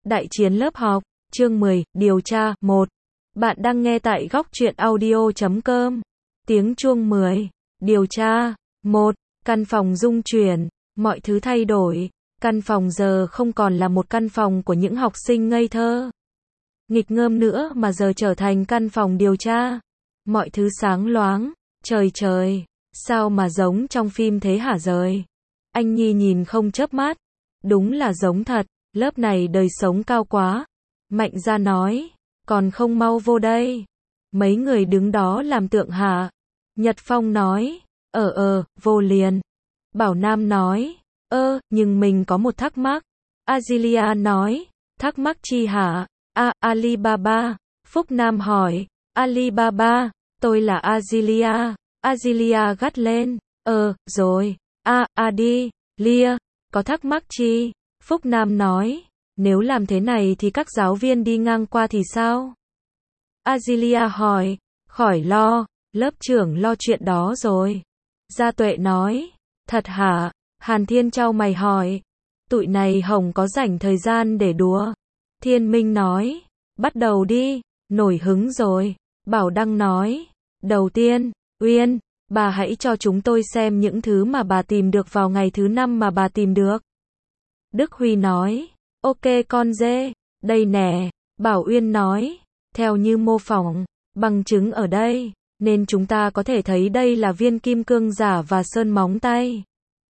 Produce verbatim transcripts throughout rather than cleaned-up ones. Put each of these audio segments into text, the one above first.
Đại chiến lớp học, chương mười, điều tra, một. Bạn đang nghe tại góc truyện audio chấm com. Tiếng chuông mười. Điều tra, một. Căn phòng rung chuyển, mọi thứ thay đổi. Căn phòng giờ không còn là một căn phòng của những học sinh ngây thơ, nghịch ngợm nữa mà giờ trở thành căn phòng điều tra. Mọi thứ sáng loáng, trời trời, sao mà giống trong phim thế hả rời? Anh Nhi nhìn không chớp mắt. Đúng là giống thật, lớp này đời sống cao quá. Mạnh Gia nói, còn không mau vô đây. Mấy người đứng đó làm tượng hả? Nhật Phong nói, ờ ờ, vô liền. Bảo Nam nói, ơ, nhưng mình có một thắc mắc. Azilia nói, thắc mắc chi hả? A, Alibaba. Phúc Nam hỏi, Alibaba, tôi là Azilia. Azilia gắt lên, ờ, rồi. A, Adi, Lia, có thắc mắc chi? Phúc Nam nói, nếu làm thế này thì các giáo viên đi ngang qua thì sao? Azilia hỏi, khỏi lo, lớp trưởng lo chuyện đó rồi. Gia Tuệ nói, thật hả? Hàn Thiên chau mày hỏi, tụi này hổng có rảnh thời gian để đùa. Thiên Minh nói, bắt đầu đi, nổi hứng rồi. Bảo Đăng nói, đầu tiên, Uyên, bà hãy cho chúng tôi xem những thứ mà bà tìm được vào ngày thứ năm mà bà tìm được. Đức Huy nói, ok con dê, đây nè. Bảo Uyên nói, theo như mô phỏng, bằng chứng ở đây, nên chúng ta có thể thấy đây là viên kim cương giả và sơn móng tay.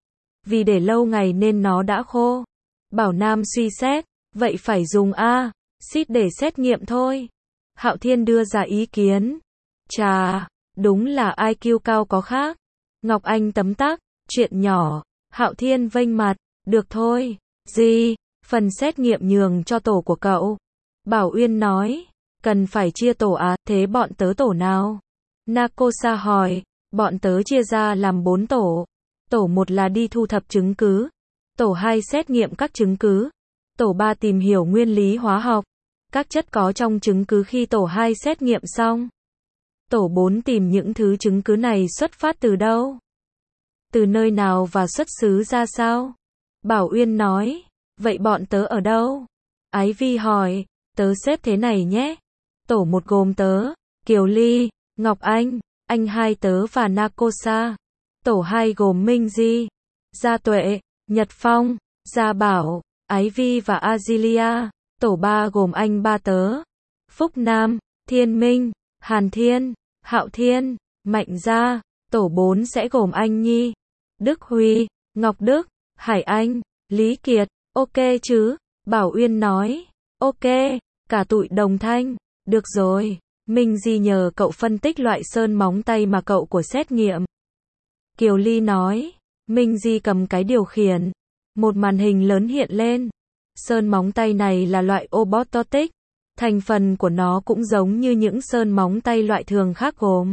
Vì để lâu ngày nên nó đã khô. Bảo Nam suy xét, vậy phải dùng axit để xét nghiệm thôi. Hạo Thiên đưa ra ý kiến. Chà, đúng là i kiu cao có khác. Ngọc Anh tấm tắc, chuyện nhỏ. Hạo Thiên vênh mặt, được thôi. Gì? Phần xét nghiệm nhường cho tổ của cậu. Bảo Uyên nói, cần phải chia tổ à, thế bọn tớ tổ nào? Nakosa hỏi, bọn tớ chia ra làm bốn tổ. Tổ một là đi thu thập chứng cứ. Tổ hai xét nghiệm các chứng cứ. Tổ ba tìm hiểu nguyên lý hóa học, các chất có trong chứng cứ khi tổ hai xét nghiệm xong. Tổ bốn tìm những thứ chứng cứ này xuất phát từ đâu? Từ nơi nào và xuất xứ ra sao? Bảo Uyên nói, vậy bọn tớ ở đâu? Ái Vi hỏi, tớ xếp thế này nhé. Tổ một gồm tớ, Kiều Ly, Ngọc Anh, anh hai tớ và Nakosa. Tổ hai gồm Minh Di, Gia Tuệ, Nhật Phong, Gia Bảo, Ái Vi và Azilia. Tổ ba gồm anh ba tớ, Phúc Nam, Thiên Minh, Hàn Thiên, Hạo Thiên, Mạnh Gia. Tổ bốn sẽ gồm anh Nhi, Đức Huy, Ngọc Đức, Hải Anh, Lý Kiệt. Ok chứ? Bảo Uyên nói, ok, cả tụi đồng thanh. Được rồi, Minh Di nhờ cậu phân tích loại sơn móng tay mà cậu của xét nghiệm. Kiều Ly nói, Minh Di cầm cái điều khiển. Một màn hình lớn hiện lên. Sơn móng tay này là loại Obototic. Thành phần của nó cũng giống như những sơn móng tay loại thường khác gồm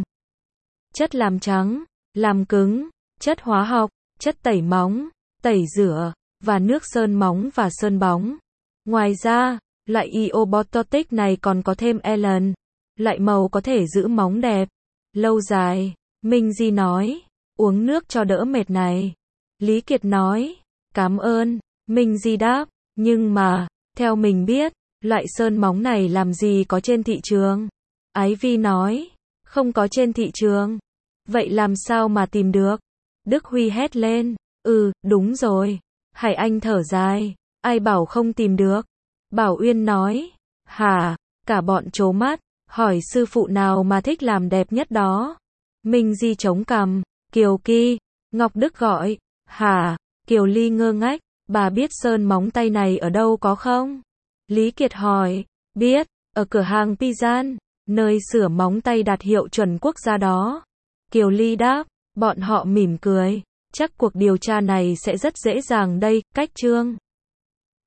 chất làm trắng, làm cứng, chất hóa học, chất tẩy móng, tẩy rửa, và nước sơn móng và sơn bóng. Ngoài ra, loại Obototic này còn có thêm Ellen, loại màu có thể giữ móng đẹp lâu dài. Minh Di nói, uống nước cho đỡ mệt này. Lý Kiệt nói, cảm ơn. Minh Di đáp, nhưng mà, theo mình biết, loại sơn móng này làm gì có trên thị trường? Ái Vi nói, không có trên thị trường. Vậy làm sao mà tìm được? Đức Huy hét lên, ừ, đúng rồi. Hải Anh thở dài, ai bảo không tìm được? Bảo Uyên nói, hả, cả bọn trố mắt, hỏi sư phụ nào mà thích làm đẹp nhất đó. Minh Di chống cằm, Kiều Ki. Ngọc Đức gọi, hả? Kiều Ly ngơ ngác, bà biết sơn móng tay này ở đâu có không? Lý Kiệt hỏi, biết, ở cửa hàng Pizan, nơi sửa móng tay đạt hiệu chuẩn quốc gia đó. Kiều Ly đáp, bọn họ mỉm cười, chắc cuộc điều tra này sẽ rất dễ dàng đây. Cách chương